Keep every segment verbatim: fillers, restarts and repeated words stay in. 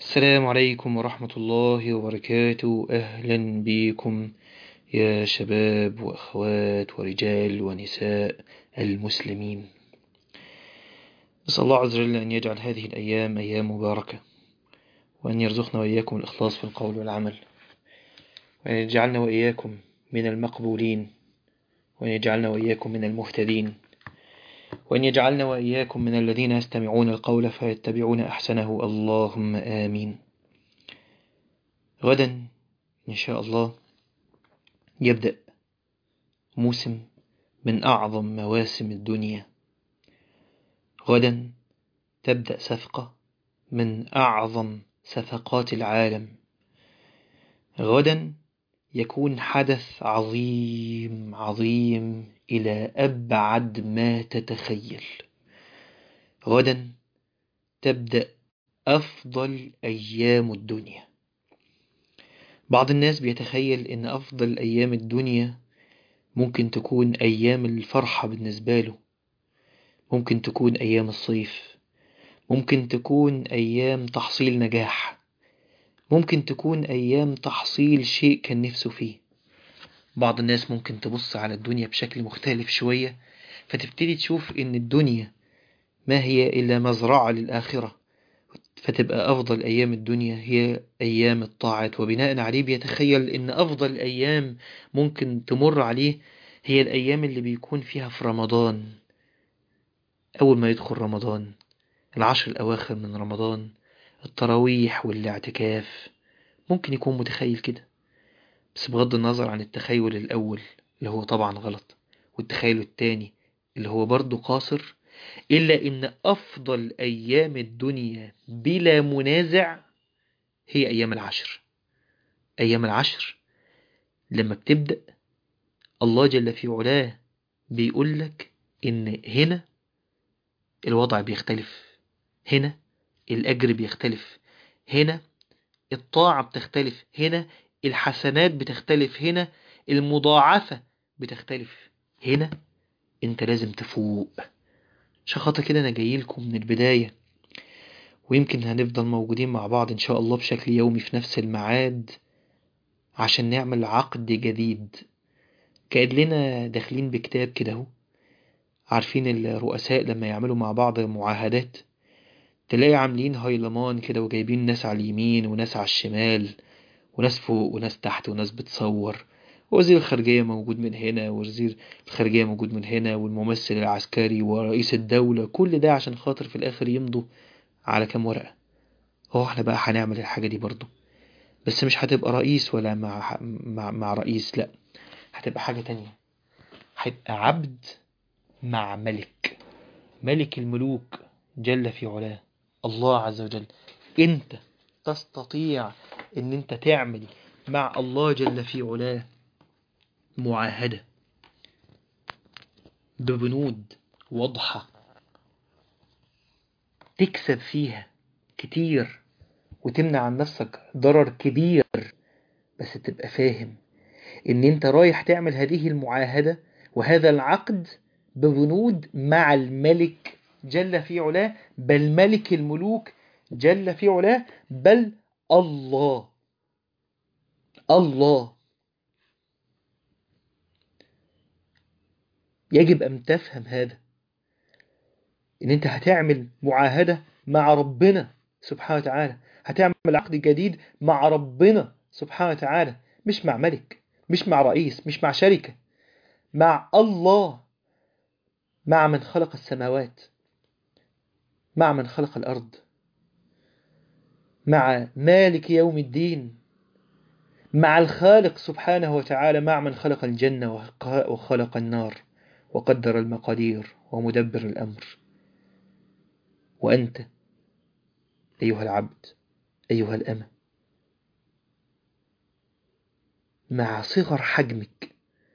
السلام عليكم ورحمة الله وبركاته. أهلا بكم يا شباب وأخوات ورجال ونساء المسلمين. نسأل الله عز وجل أن يجعل هذه الأيام أيام مباركة، وأن يرزقنا وإياكم الإخلاص في القول والعمل، وأن يجعلنا وإياكم من المقبولين، وأن يجعلنا وإياكم من المهتدين، وأن يجعلنا وإياكم من الذين يستمعون القول فيتبعون أحسنه. اللهم آمين. غدا إن شاء الله يبدأ موسم من أعظم مواسم الدنيا. غدا تبدأ صفقة من أعظم صفقات العالم. غدا يكون حدث عظيم عظيم إلى أبعد ما تتخيل. غدا تبدأ أفضل أيام الدنيا. بعض الناس بيتخيل إن أفضل أيام الدنيا ممكن تكون أيام الفرحة بالنسبة له، ممكن تكون أيام الصيف، ممكن تكون أيام تحصيل نجاح، ممكن تكون أيام تحصيل شيء كان نفسه فيه. بعض الناس ممكن تبص على الدنيا بشكل مختلف شوية، فتبتدي تشوف إن الدنيا ما هي إلا مزرعة للآخرة، فتبقى أفضل أيام الدنيا هي أيام الطاعات، وبناء عليه بيتخيل إن أفضل أيام ممكن تمر عليه هي الأيام اللي بيكون فيها في رمضان. أول ما يدخل رمضان، العشر الأواخر من رمضان، التراويح والاعتكاف، ممكن يكون متخيل كده. بس بغض النظر عن التخيل الأول اللي هو طبعا غلط، والتخيل التاني اللي هو برضو قاصر، إلا إن أفضل أيام الدنيا بلا منازع هي أيام العشر. أيام العشر لما بتبدأ، الله جل في علاه بيقول لك إن هنا الوضع بيختلف، هنا الأجر بيختلف، هنا الطاعة بتختلف، هنا الحسنات بتختلف، هنا المضاعفة بتختلف، هنا انت لازم تفوق. عشان خاطر كده انا جاي لكم من البداية، ويمكن هنفضل موجودين مع بعض ان شاء الله بشكل يومي في نفس الميعاد عشان نعمل عقد جديد. كأننا داخلين بكتاب كده اهو. عارفين الرؤساء لما يعملوا مع بعض معاهدات، تلاقي عاملين هايلمان كده وجايبين ناس على اليمين وناس على الشمال، وناس فوق وناس تحت وناس بتصور، وزير الخارجية موجود من هنا، ووزير الخارجية موجود من هنا، والممثل العسكري ورئيس الدولة، كل ده عشان خاطر في الآخر يمضوا على كام ورقة. هو احنا بقى هنعمل الحاجة دي برضو، بس مش هتبقى رئيس ولا مع, مع, مع رئيس، لا، هتبقى حاجة تانية. هتبقى عبد مع ملك، ملك الملوك جل في علاه، الله عز وجل. انت تستطيع ان انت تعمل مع الله جل في علاه معاهدة ببنود واضحة تكسب فيها كتير وتمنع عن نفسك ضرر كبير، بس تبقى فاهم ان انت رايح تعمل هذه المعاهدة وهذا العقد ببنود مع الملك جل في علاه، بل ملك الملوك جل في علاه، بل الله. الله يجب أن تفهم هذا، إن أنت هتعمل معاهدة مع ربنا سبحانه وتعالى، هتعمل عقد جديد مع ربنا سبحانه وتعالى، مش مع ملك، مش مع رئيس، مش مع شركة، مع الله، مع من خلق السماوات، مع من خلق الأرض، مع مالك يوم الدين، مع الخالق سبحانه وتعالى، مع من خلق الجنة وخلق النار وقدر المقادير ومدبر الأمر. وأنت أيها العبد، أيها الأمة، مع صغر حجمك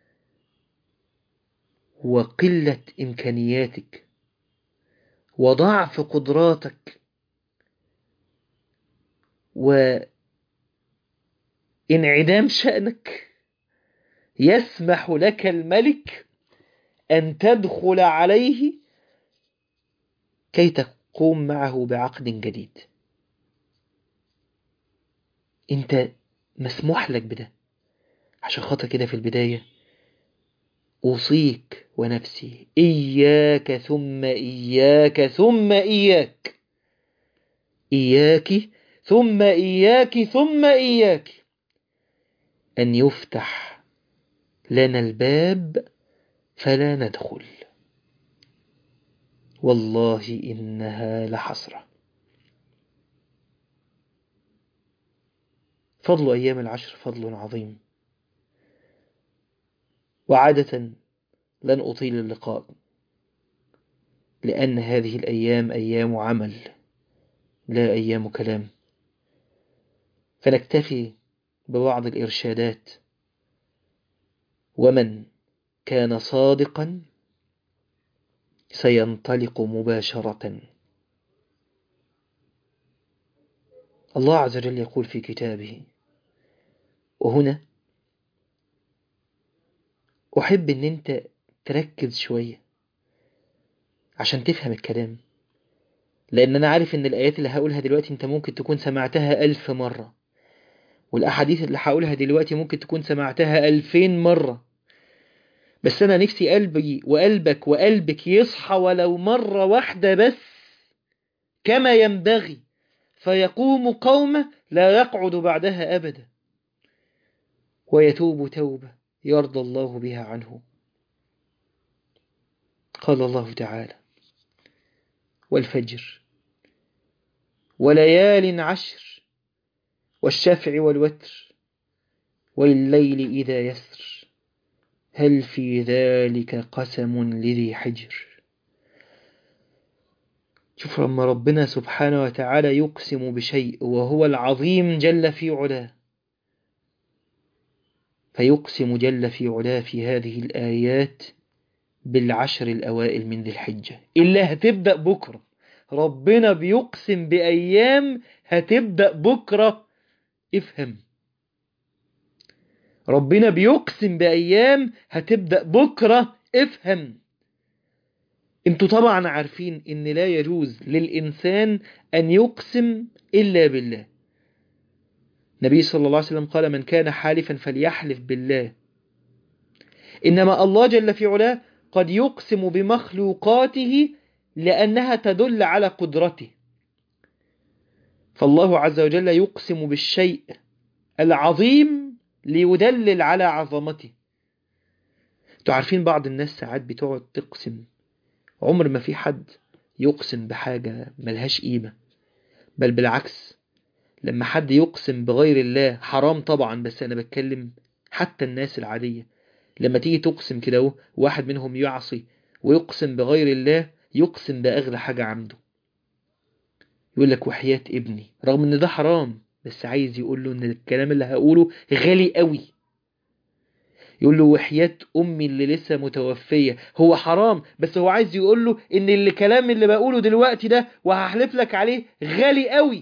وقلة إمكانياتك وضعف قدراتك وانعدام شأنك، يسمح لك الملك أن تدخل عليه كي تقوم معه بعقد جديد. انت مسموح لك بده. عشان خاطر كده في البداية أوصيك ونفسي إياك ثم إياك ثم إياك، إياك ثم إياك ثم إياك أن يفتح لنا الباب فلا ندخل، والله إنها لحسرة. فضل أيام العشر فضل عظيم، وعادة لن أطيل اللقاء لأن هذه الأيام أيام عمل لا أيام كلام، فنكتفي ببعض الإرشادات. ومن كان صادقا سينطلق مباشرة. الله عز وجل يقول في كتابه، وهنا أحب أن أنت تركز شوية عشان تفهم الكلام، لأن أنا عارف أن الآيات اللي هقولها دلوقتي أنت ممكن تكون سمعتها ألف مرة، والأحاديث اللي هقولها دلوقتي ممكن تكون سمعتها ألفين مرة، بس أنا نفسي قلبي وقلبك وقلبك يصحى ولو مرة واحدة بس كما ينبغي، فيقوم قومه لا يقعد بعدها أبدا، ويتوب توبة يرضى الله بها عنه. قال الله تعالى: والفجر وليال عشر والشفع والوتر والليل إذا يسر هل في ذلك قسم لذي حجر. شوف لما ربنا سبحانه وتعالى يقسم بشيء وهو العظيم جل في علاه، فيقسم جل في علاه في هذه الآيات بالعشر الأوائل من ذي الحجة اللي هتبدأ بكرة. ربنا بيقسم بأيام هتبدأ بكرة. افهم، ربنا بيقسم بأيام هتبدأ بكرة. افهم. انتوا طبعا عارفين ان لا يجوز للإنسان أن يقسم إلا بالله. النبي صلى الله عليه وسلم قال: من كان حالفا فليحلف بالله. إنما الله جل في علاه قد يقسم بمخلوقاته لأنها تدل على قدرته، فالله عز وجل يقسم بالشيء العظيم ليدلل على عظمته. تعرفين بعض الناس ساعات بتقعد تقسم، عمر ما في حد يقسم بحاجة ملهاش قيمة، بل بالعكس لما حد يقسم بغير الله حرام طبعا، بس أنا بتكلم حتى الناس العادية لما تيجي تقسم كده واحد منهم يعصي ويقسم بغير الله، يقسم بأغلى حاجة عنده، يقول لك وحياة ابني، رغم ان ده حرام بس عايز يقول له ان الكلام اللي هقوله غالي قوي. يقول له وحياة امي اللي لسه متوفية، هو حرام بس هو عايز يقول له ان الكلام اللي بقوله دلوقتي ده وهحلف لك عليه غالي قوي.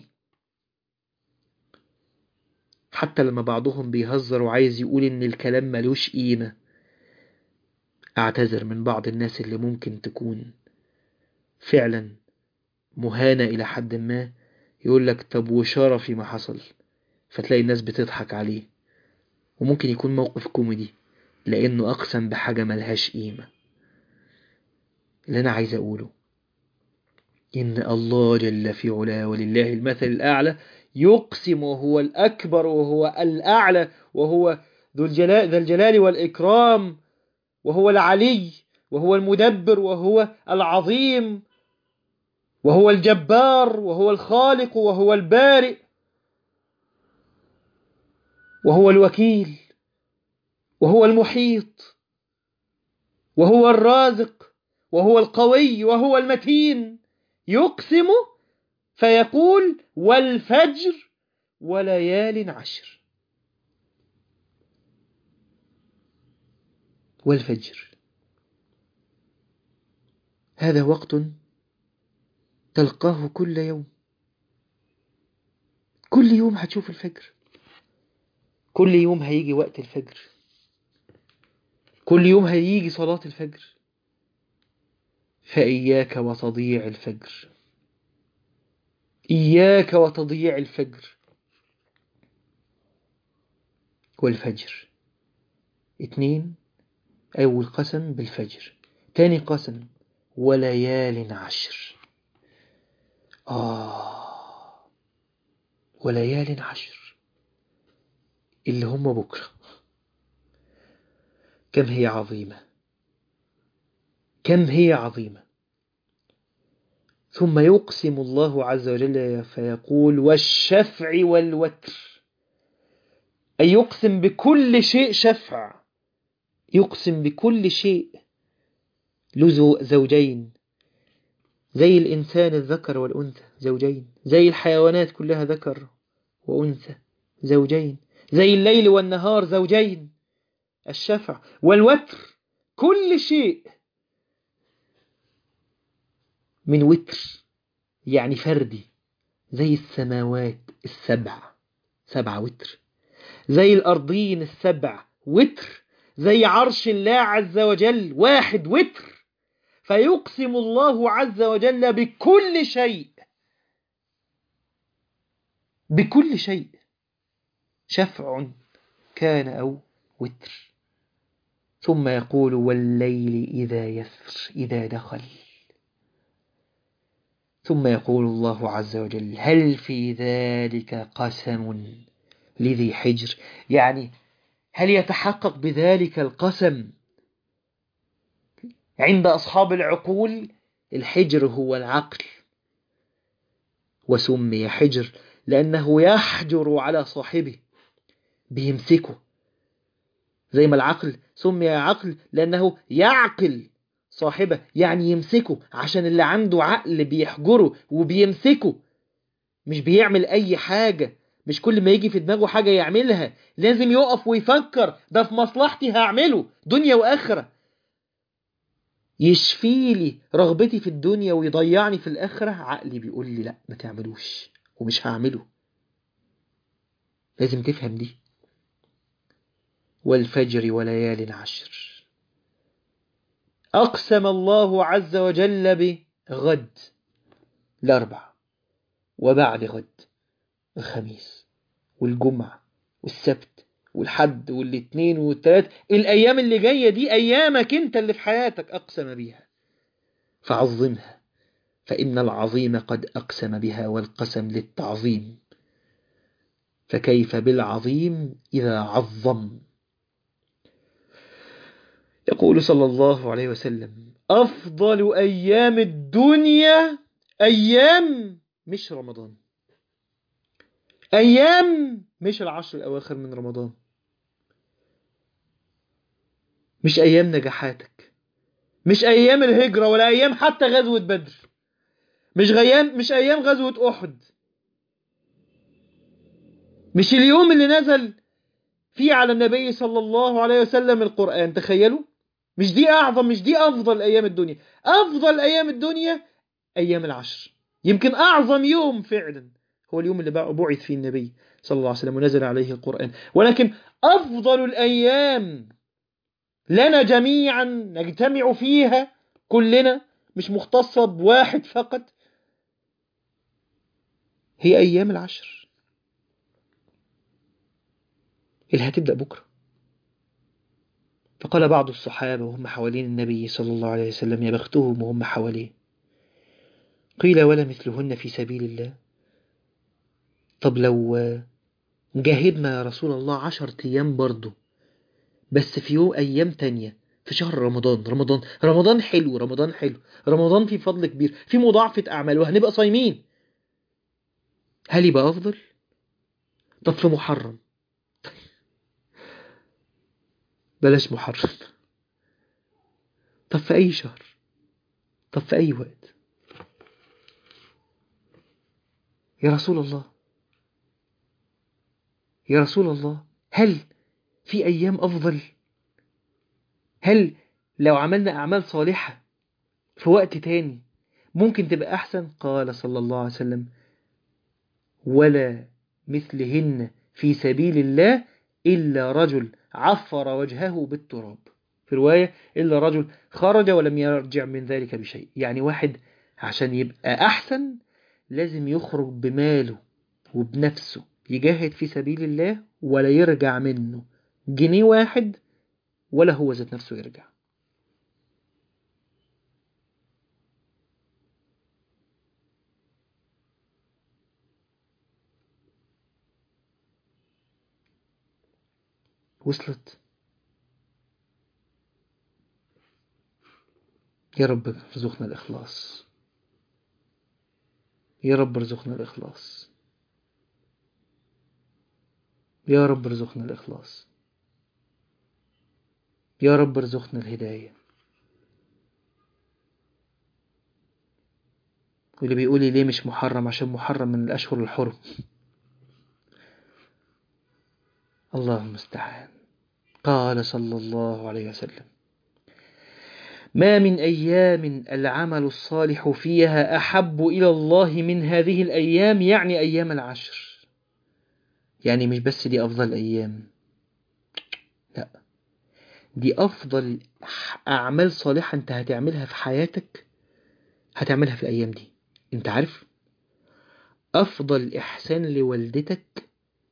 حتى لما بعضهم بيهزر وعايز يقول ان الكلام ملوش قيمة، اعتذر من بعض الناس اللي ممكن تكون فعلا مهانة إلى حد ما، يقول لك طب وشرفي ما حصل، فتلاقي الناس بتضحك عليه، وممكن يكون موقف كوميدي لأنه أقسم بحاجة ملهاش قيمة. اللي أنا عايز أقوله إن الله جل في علاه ولله المثل الأعلى يقسم وهو الأكبر وهو الأعلى وهو ذو الجلال, ذو الجلال والإكرام، وهو العلي وهو المدبر وهو العظيم وهو الجبار وهو الخالق وهو البارئ وهو الوكيل وهو المحيط وهو الرازق وهو القوي وهو المتين. يقسم فيقول والفجر وليال عشر. والفجر هذا وقت تلقاه كل يوم، كل يوم هتشوف الفجر، كل يوم هيجي وقت الفجر، كل يوم هيجي صلاة الفجر. فإياك وتضييع الفجر، إياك وتضييع الفجر. والفجر. اتنين، أول قسم بالفجر. تاني قسم وليال عشر. آه وليال عشر اللي هم بكرة. كم هي عظيمة، كم هي عظيمة. ثم يقسم الله عز وجل فيقول والشفع والوتر، أي يقسم بكل شيء شفع، يقسم بكل شيء له زوجين، زي الإنسان الذكر والأنثى زوجين، زي الحيوانات كلها ذكر وأنثى زوجين، زي الليل والنهار زوجين. الشفع والوتر كل شيء من وتر يعني فردي، زي السماوات السبع سبع وتر، زي الأرضين السبع وتر، زي عرش الله عز وجل واحد وتر. فيقسم الله عز وجل بكل شيء، بكل شيء، شفع كان أو وتر. ثم يقول والليل إذا يسر إذا دخل. ثم يقول الله عز وجل هل في ذلك قسم لذي حجر، يعني هل يتحقق بذلك القسم عند أصحاب العقول؟ الحجر هو العقل، وسمي حجر لأنه يحجر على صاحبه، بيمسكه. زي ما العقل سمي عقل لأنه يعقل صاحبه، يعني يمسكه، عشان اللي عنده عقل بيحجره وبيمسكه، مش بيعمل أي حاجة، مش كل ما يجي في دماغه حاجة يعملها، لازم يقف ويفكر ده في مصلحتي هعمله دنيا وآخرة. يشفي لي رغبتي في الدنيا ويضيعني في الآخرة، عقلي بيقول لي لا ما تعملوش ومش هعمله. لازم تفهم دي. والفجر وليال عشر. أقسم الله عز وجل بغد الأربع، وبعد غد الخميس والجمعة والسبت والحد والاثنين والثلاث. الأيام اللي جاية دي أيامك أنت اللي في حياتك أقسم بها، فعظمها، فإن العظيم قد أقسم بها، والقسم للتعظيم، فكيف بالعظيم إذا عظم. يقول صلى الله عليه وسلم أفضل أيام الدنيا أيام مش رمضان، أيام مش العشر الأواخر من رمضان، مش أيام نجاحاتك، مش أيام الهجرة، ولا أيام حتى غزوة بدر، مش غيام مش أيام غزوة أحد، مش اليوم اللي نزل فيه على النبي صلى الله عليه وسلم القرآن. تخيلوا، مش دي أعظم، مش دي أفضل أيام الدنيا. أفضل أيام الدنيا أيام العشر. يمكن أعظم يوم فعلا هو اليوم اللي بعث فيه النبي صلى الله عليه وسلم ونزل عليه القرآن، ولكن أفضل الأيام لنا جميعا نجتمع فيها كلنا، مش مختصة بواحد فقط، هي أيام العشر اللي هتبدأ بكرة. فقال بعض الصحابة وهم حوالين النبي صلى الله عليه وسلم يا بختهم وهم حواليه، قيل ولا مثلهن في سبيل الله. طب لو جاهدنا يا رسول الله عشر أيام برضو، بس في يوم أيام تانية في شهر رمضان. رمضان رمضان حلو، رمضان حلو، رمضان في فضل كبير، في مضاعفة أعمال، وهنبقى صايمين، هل يبقى أفضل؟ طب في محرم، بلاش محرم، طب في أي شهر، طب في أي وقت يا رسول الله، يا رسول الله، هل في أيام أفضل؟ هل لو عملنا أعمال صالحة في وقت تاني ممكن تبقى أحسن؟ قال صلى الله عليه وسلم ولا مثلهن في سبيل الله إلا رجل عفر وجهه بالتراب، في رواية إلا رجل خرج ولم يرجع من ذلك بشيء. يعني واحد عشان يبقى أحسن لازم يخرج بماله وبنفسه يجاهد في سبيل الله ولا يرجع منه جنيه واحد، ولا هو ذات نفسه يرجع. وصلت؟ يا رب ارزقنا الإخلاص، يا رب ارزقنا الإخلاص، يا رب ارزقنا الإخلاص، يا رب ارزقنا الهداية. واللي بيقول لي ليه مش محرم، عشان محرم من الأشهر الحرم. الله المستعان. قال صلى الله عليه وسلم: ما من أيام العمل الصالح فيها أحب إلى الله من هذه الأيام، يعني أيام العشر. يعني مش بس دي أفضل أيام، لا، دي أفضل أعمال صالحة أنت هتعملها في حياتك، هتعملها في الأيام دي. أنت عارف، أفضل إحسان لوالدتك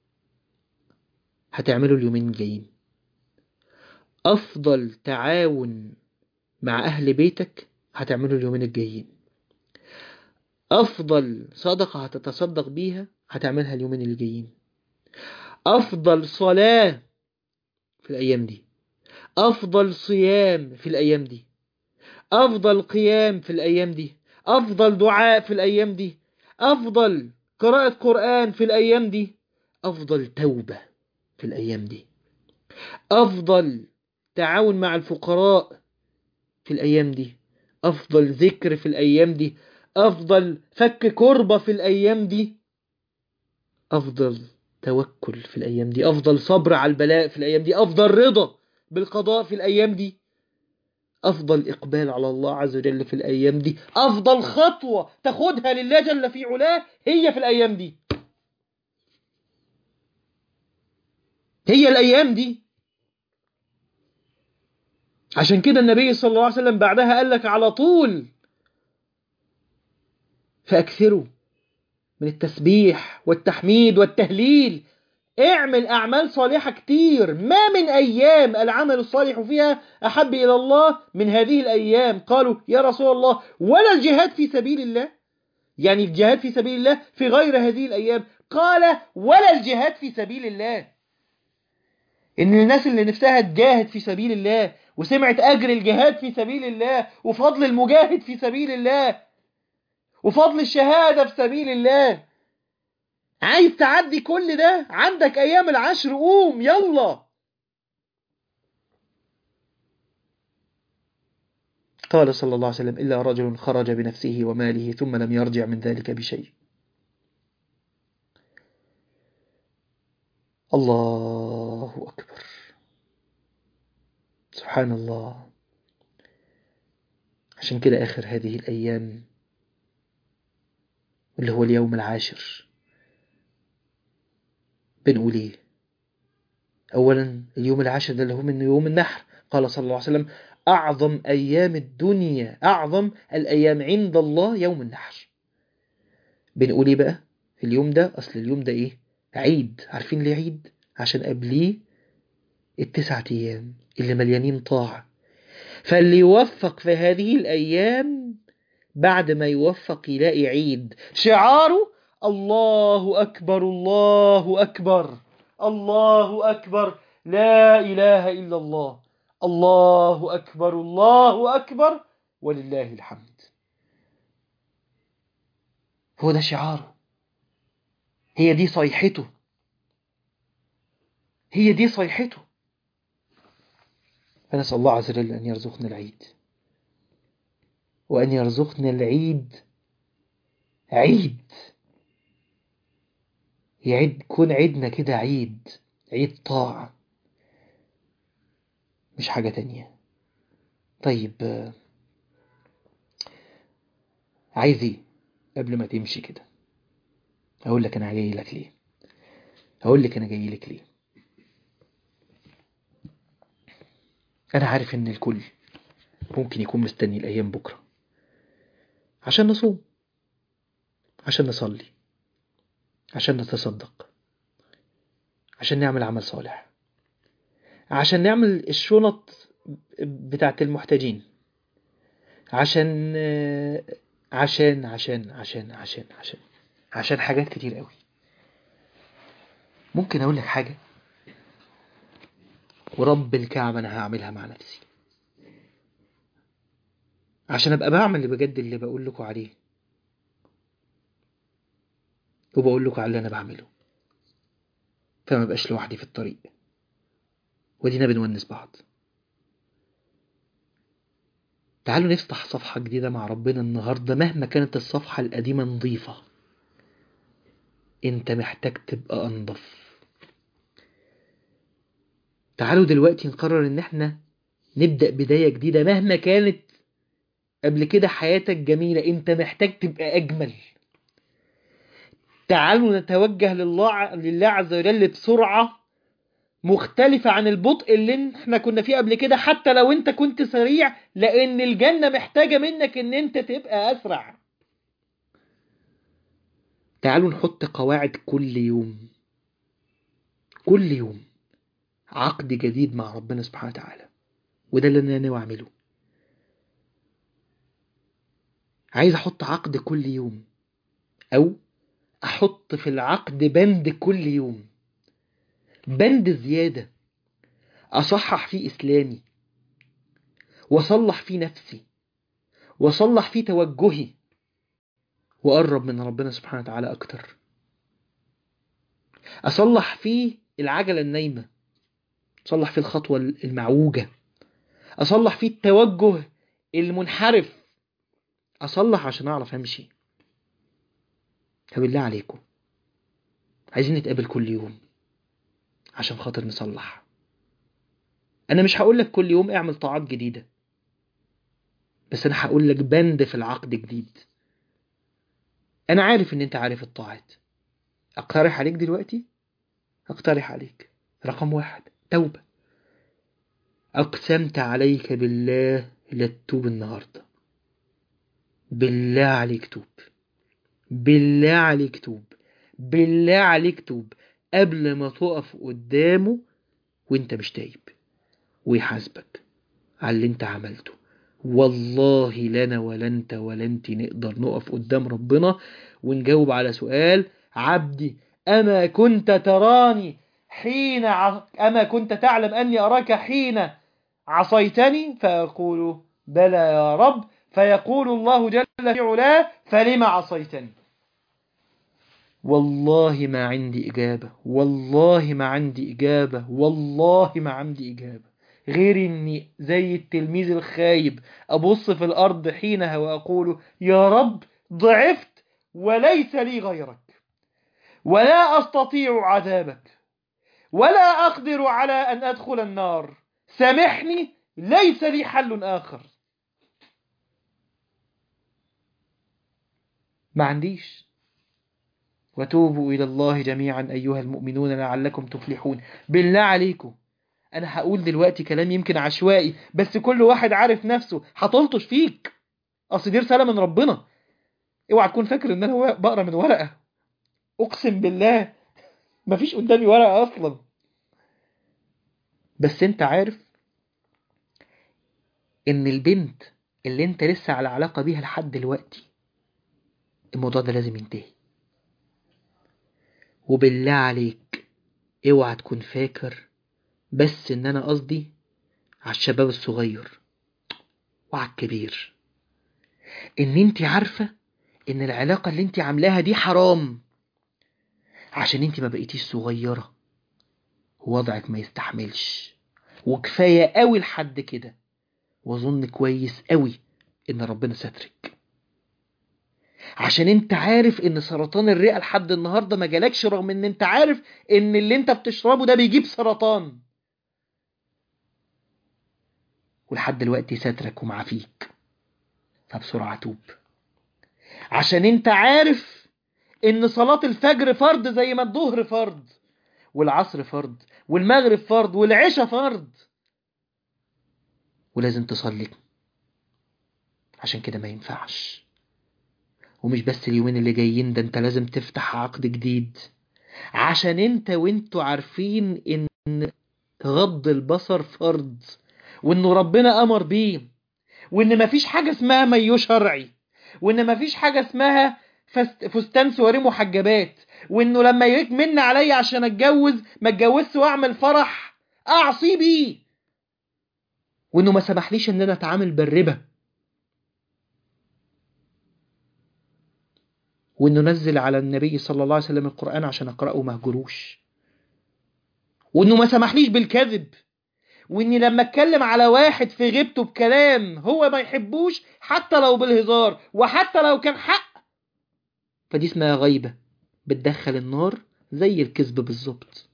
هتعمله اليومين الجايين. أفضل تعاون مع أهل بيتك هتعمله اليومين الجايين. أفضل صدقة هتتصدق بيها هتعملها اليومين الجايين. أفضل صلاة في الأيام دي، أفضل صيام في الأيام دي، أفضل قيام في الأيام دي، أفضل دعاء في الأيام دي، أفضل قراءة قرآن في الأيام دي، أفضل توبة في الأيام دي، أفضل تعاون مع الفقراء في الأيام دي، أفضل ذكر في الأيام دي، أفضل فك كربة في الأيام دي، أفضل توكل في الأيام دي، أفضل صبر على البلاء في الأيام دي، أفضل رضا بالقضاء في الأيام دي، أفضل إقبال على الله عز وجل في الأيام دي، أفضل خطوة تاخدها لله جل في علاه هي في الأيام دي، هي الأيام دي. عشان كده النبي صلى الله عليه وسلم بعدها قال لك على طول: فأكثروا من التسبيح والتحميد والتهليل. اعمل أعمال صالحة كتير. ما من أيام العمل الصالح فيها أحب إلى الله من هذه الأيام. قالوا: يا رسول الله، ولا الجهاد في سبيل الله؟ يعني الجهاد في سبيل الله في غير هذه الأيام؟ قال: ولا الجهاد في سبيل الله. إن الناس اللي نفسها تجاهد في سبيل الله وسمعت أجر الجهاد في سبيل الله وفضل المجاهد في سبيل الله وفضل الشهادة في سبيل الله، عايز تعدي كل ده؟ عندك أيام العشر، قوم يلا. قال صلى الله عليه وسلم: إلا رجل خرج بنفسه وماله ثم لم يرجع من ذلك بشيء. الله أكبر، سبحان الله. عشان كده آخر هذه الأيام اللي هو اليوم العاشر بنقول إيه؟ أولا اليوم العاشر ده اللي هو من يوم النحر. قال صلى الله عليه وسلم: أعظم أيام الدنيا، أعظم الأيام عند الله يوم النحر. بنقول إيه بقى في اليوم ده؟ أصل اليوم ده إيه؟ عيد. عارفين ليه عيد؟ عشان قبليه التسعة أيام اللي مليانين طاعة. فاللي يوفق في هذه الأيام بعد ما يوفق يلاقي عيد شعاره: الله أكبر، الله أكبر، الله أكبر، لا إله إلا الله، الله أكبر، الله أكبر، ولله الحمد. هو ده شعاره، هي دي صيحته، هي دي صيحته. فنسأل الله عز وجل أن يرزقنا العيد، وأن يرزقنا العيد عيد، يعيد كون عيدنا كده عيد، عيد طاعة مش حاجة تانية. طيب، عايز ايه قبل ما تمشي كده؟ هقول لك انا جاي لك ليه، هقول لك انا جاي لك ليه. انا عارف ان الكل ممكن يكون مستني الايام بكرة عشان نصوم، عشان نصلي، عشان نتصدق، عشان نعمل عمل صالح، عشان نعمل الشنط بتاعت المحتاجين، عشان عشان عشان عشان عشان عشان عشان حاجات كتير قوي. ممكن اقول لك حاجة ورب الكعبة انا هعملها مع نفسي عشان ابقى بعمل اللي بجد اللي بقول لكم عليه، وبقول لكم على اللي انا بعمله، فما بقاش لوحدي في الطريق، ودينا بنونس بعض. تعالوا نفتح صفحة جديدة مع ربنا النهاردة، مهما كانت الصفحة القديمة نظيفة انت محتاج تبقى انضف. تعالوا دلوقتي نقرر ان احنا نبدأ بداية جديدة، مهما كانت قبل كده حياتك جميلة انت محتاج تبقى اجمل. تعالوا نتوجه لله لله عز وجل بسرعة مختلفة عن البطء اللي احنا كنا فيه قبل كده، حتى لو انت كنت سريع، لان الجنة محتاجة منك ان انت تبقى اسرع. تعالوا نحط قواعد كل يوم، كل يوم عقد جديد مع ربنا سبحانه وتعالى، وده اللي انا ناوي اعمله. عايز احط عقد كل يوم، او احط في العقد بند كل يوم، بند زيادة اصحح فيه اسلامي، واصلح فيه نفسي، واصلح فيه توجهي، وأقرب من ربنا سبحانه وتعالى أكتر. أصلح فيه العجلة النايمة، أصلح فيه الخطوة المعوجة، أصلح فيه التوجه المنحرف، أصلح عشان أعرف أمشي. فبالله عليكم عايزين نتقابل كل يوم عشان خاطر نصلح. أنا مش هقولك كل يوم اعمل طاعات جديدة، بس أنا هقولك بند في العقد جديد. أنا عارف إن أنت عارف الطاعات. أقترح عليك دلوقتي، أقترح عليك رقم واحد توبة. أقسمت عليك بالله لا تتوب النهاردة، بالله عليك توب، بالله عليك توب، بالله عليك توب قبل ما تقف قدامه وانت مش تايب، ويحاسبك على اللي انت عملته. والله لنا ولا انت ولا انت نقدر نقف قدام ربنا ونجاوب على سؤال عبدي أما كنت تراني حين ع... أما كنت تعلم أني أراك حين عصيتني، فأقول بلى يا رب، فيقول الله جل في علاه فلما عصيتني. والله ما عندي إجابة، والله ما عندي إجابة، والله ما عندي إجابة غير إني زي التلميذ الخايب أبص في الأرض حينها وأقول يا رب ضعفت وليس لي غيرك، ولا أستطيع عذابك، ولا أقدر على أن أدخل النار، سامحني ليس لي حل آخر. ما عنديش. وتوبوا إلى الله جميعا أيها المؤمنون لعلكم تفلحون. بالله عليكم أنا هقول دلوقتي كلام يمكن عشوائي، بس كل واحد عارف نفسه هتلطش فيك، أصل دي رسالة من ربنا. اوعى تكون فاكر إن أنا بقرأ من ورقة، أقسم بالله مفيش قدامي ورقة أصلا. بس أنت عارف إن البنت اللي أنت لسه على علاقة بيها لحد دلوقتي الموضوع ده لازم ينتهي. وبالله عليك اوعى تكون فاكر بس إن أنا قصدي على الشباب الصغير وعلى الكبير، إن أنت عارفة إن العلاقة اللي أنت عاملاها دي حرام عشان أنت ما بقيتيش صغيرة ووضعك ما يستحملش، وكفاية قوي لحد كده. وظن كويس قوي إن ربنا سترك، عشان أنت عارف إن سرطان الرئة لحد النهاردة ما جالكش، رغم إن أنت عارف إن اللي أنت بتشربه ده بيجيب سرطان، ولحد دلوقتي سترك ومعافيك. فبسرعة توب، عشان أنت عارف إن صلاة الفجر فرض زي ما الظهر فرض، والعصر فرض، والمغرب فرض، والعشاء فرض، ولازم تصلي. عشان كده ما ينفعش. ومش بس اليومين اللي جايين، ده انت لازم تفتح عقد جديد عشان انت وانتوا عارفين ان غض البصر فرض، وانه ربنا امر بيه، وان مفيش حاجة اسمها مايو شرعي، وان مفيش حاجة اسمها فست- فستان سواري محجبات، وانه لما يكمن عليا عشان اتجوز ما اتجوزش واعمل فرح اعصي بيه، وانه ما سمحليش ان انا اتعامل بالربا، وانه نزل على النبي صلى الله عليه وسلم القرآن عشان اقرأه ما هجروش، وانه ما سمحليش بالكذب، واني لما اتكلم على واحد في غيبته بكلام هو ما يحبوش حتى لو بالهزار وحتى لو كان حق، فدي اسمها غيبة بتدخل النار زي الكذب بالظبط.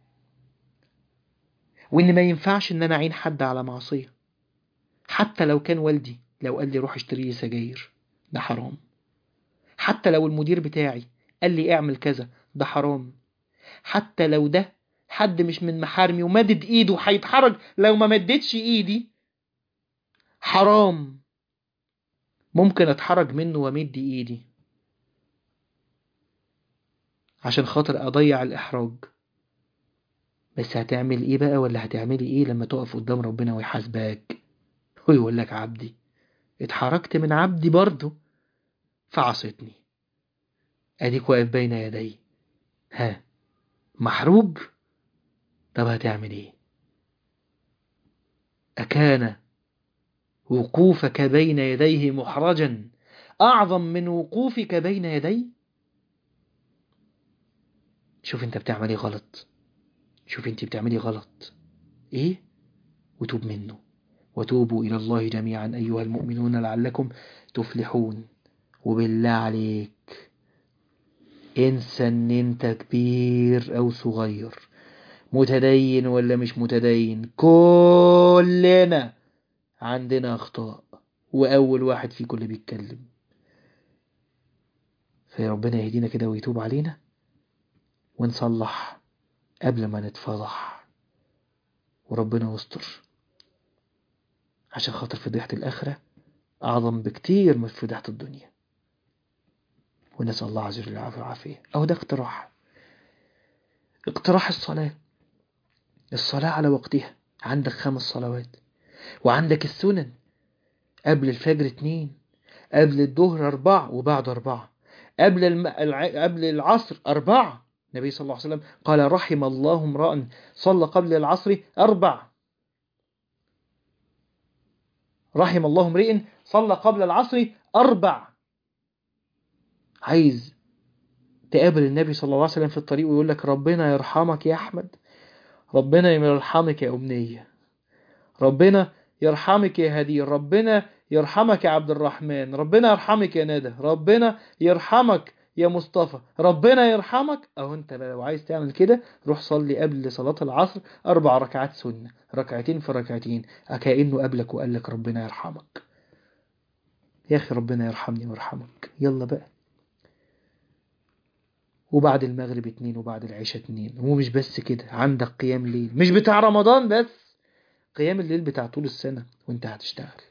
وان ما ينفعش ان انا اعين حد على معصية، حتى لو كان والدي لو قال لي روح اشتري لي سجاير ده حرام، حتى لو المدير بتاعي قال لي اعمل كذا ده حرام، حتى لو ده حد مش من محارمي ومدد ايده هيتحرج لو ما مدتش ايدي حرام، ممكن اتحرج منه وامد ايدي عشان خاطر اضيع الاحراج. بس هتعمل ايه بقى، ولا هتعملي ايه لما تقف قدام ربنا ويحاسبك ويقول لك عبدي اتحركت من عبدي برضه فعصيتني، اديك واقف بين يدي، ها محروج؟ طب هتعمل ايه؟ اكان وقوفك بين يديه محرجا اعظم من وقوفك بين يديه؟ شوف انت بتعمل ايه غلط، شوف انت بتعملي غلط ايه، وتوب منه. وتوبوا إلى الله جميعا أيها المؤمنون لعلكم تفلحون. وبالله عليك انسى ان انت كبير او صغير، متدين ولا مش متدين، كلنا عندنا اخطاء، واول واحد فيكم اللي بيتكلم. فربنا يهدينا كده ويتوب علينا ونصلح قبل ما نتفضح، وربنا يستر، عشان خاطر فضيحة الآخرة أعظم بكتير من فضيحة الدنيا. ونسأل الله عز وجل العافية والعافية. أو ده اقتراح، اقتراح الصلاة، الصلاة على وقتها. عندك خمس صلوات، وعندك السنن، قبل الفجر اتنين، قبل الظهر أربعة وبعد أربعة، قبل الم... الع... قبل العصر أربعة. النبي صلى الله عليه وسلم قال رحم الله امرأ صلى قبل العصر أربع، رحم الله امرئ صلى قبل العصر أربع. عايز تقابل النبي صلى الله عليه وسلم في الطريق ويقول لك ربنا يرحمك يا أحمد، ربنا يرحمك يا أمنية، ربنا يرحمك يا هدي، ربنا يرحمك يا عبد الرحمن، ربنا يرحمك يا ندى، ربنا يرحمك يا مصطفى، ربنا يرحمك. أو أنت لو عايز تعمل كده روح صلي قبل صلاة العصر أربع ركعات سنة، ركعتين في ركعتين، كأنه قبلك وقال لك ربنا يرحمك. يا أخي ربنا يرحمني ويرحمك، يلا بقى. وبعد المغرب اتنين، وبعد العشاء اتنين. ومش بس كده، عندك قيام ليل مش بتاع رمضان بس، قيام الليل بتاع طول السنة وانت هتشتغل.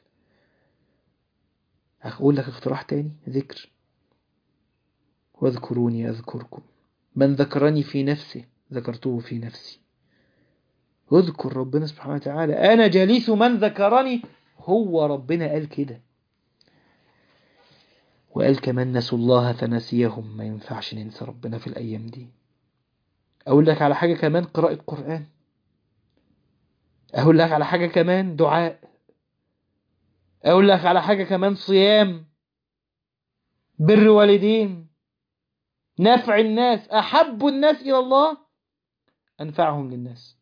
أقول لك اقتراح تاني، ذكر. واذكروني أذكركم، من ذكرني في نفسه ذكرته في نفسي. اذكر ربنا سبحانه وتعالى، أنا جليس من ذكرني، هو ربنا قال كده. وقال كمان نسوا الله فنسيهم، ما ينفعش ننسى ربنا في الأيام دي. أقول لك على حاجة كمان، قراءة قرآن. أقول لك على حاجة كمان، دعاء. أقول لك على حاجة كمان، صيام، بر والدين، نفع الناس. أحب الناس إلى الله أنفعهم للناس.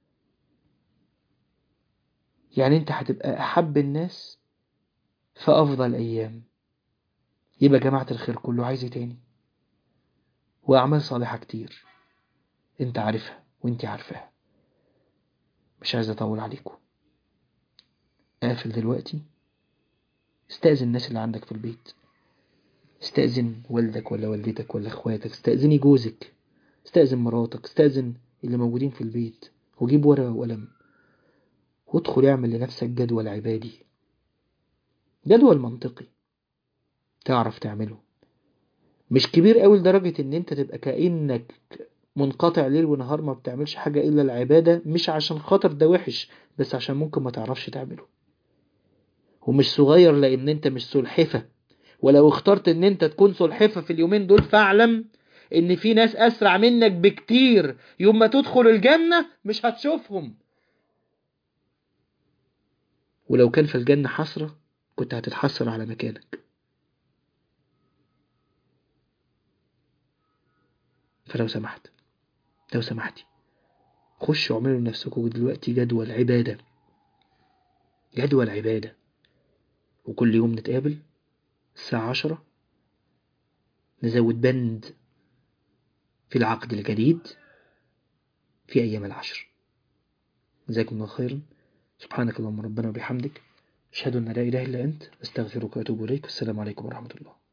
يعني أنت هتبقى أحب الناس في أفضل أيام. يبقى جماعة الخير كله عايز إيه تاني؟ وأعمال صالحة كتير أنت عارفها وأنت عارفها. مش عايز أطول عليكم، قافل دلوقتي. استأذن الناس اللي عندك في البيت، استأذن والدك ولا والدتك ولا اخواتك، استأذني جوزك، استأذن مراتك، استأذن اللي موجودين في البيت، وجيب ورقة وقلم وادخل اعمل لنفسك جدول عبادي، جدول منطقي تعرف تعمله. مش كبير قوي لدرجة ان انت تبقى كأنك منقطع ليل ونهار ما بتعملش حاجة إلا العبادة، مش عشان خاطر ده وحش، بس عشان ممكن ما تعرفش تعمله. ومش صغير لأن أنت مش سلحفة، ولو اخترت أن أنت تكون سلحفة في اليومين دول فاعلم أن في ناس أسرع منك بكتير، يوم ما تدخل الجنة مش هتشوفهم. ولو كان في الجنة حسرة كنت هتتحسر على مكانك. فلو سمحت، لو سمحتي، خشوا اعملوا لنفسكم دلوقتي جدول عبادة، جدول عبادة، وكل يوم نتقابل الساعة عشرة، نزود بند في العقد الجديد في أيام العشر. جزاكم الله خيرا. سبحانك اللهم ربنا وبحمدك، أشهد أن لا إله إلا أنت، أستغفرك وأتوب إليك. والسلام عليكم ورحمة الله.